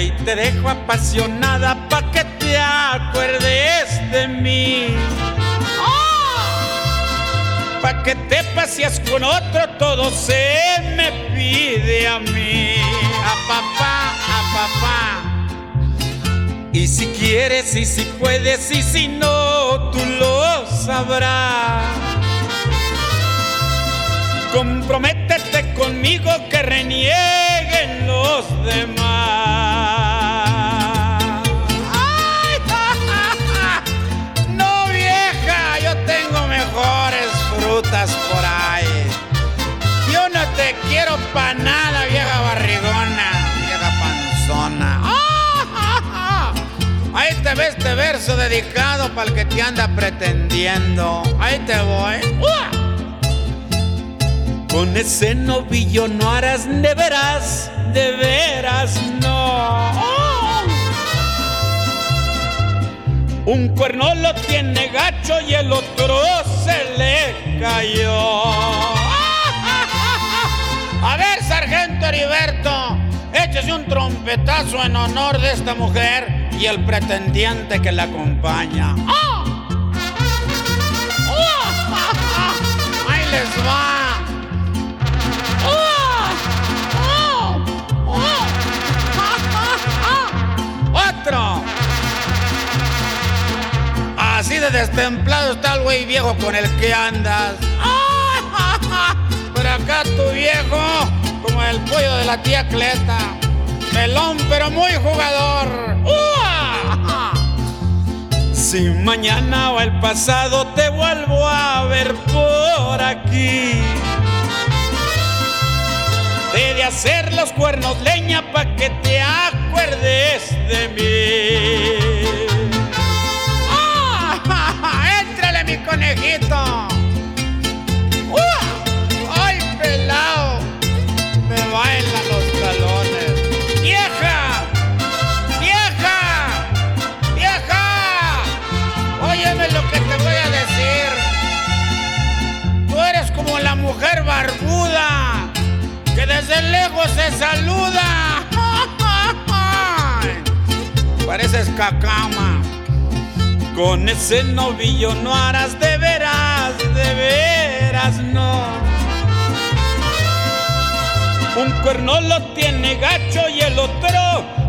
Ahí te dejo apasionada pa' que te acuerdes de mí. Pa' que te paseas con otro, todo se me pide a mí. A papá, a papá. Y si quieres y si puedes y si no, tú lo sabrás. Comprométete conmigo que renieguen los demás. ¡Ay! No, vieja, yo tengo mejores frutas por ahí. Yo no te quiero pa' nada, vieja barrigona, vieja panzona. Ahí te ves este verso dedicado para el que te anda pretendiendo. Ahí te voy. Con ese novillo no harás, de veras no. Un cuerno lo tiene gacho y el otro se le cayó. A ver, sargento Heriberto, échese un trompetazo en honor de esta mujer y el pretendiente que la acompaña. Ahí les va. Otro. Así de destemplado está el güey viejo con el que andas. Pero acá tu viejo, como el pollo de la tía Cleta, pelón pero muy jugador. Si mañana o el pasado te vuelvo a ver por aquí, he de hacer los cuernos leña pa' que te acuerdes de mí. ¡Éntrale, mi conejito! ¡Ay, pelao! Me bailan los talones. ¡Vieja! ¡Vieja! ¡Vieja! Óyeme lo que te voy a decir. Tú eres como la mujer barbuda que desde lejos se saluda. Pareces cacama. Con ese novillo no harás, de veras no. Un cuerno lo tiene gacho y el otro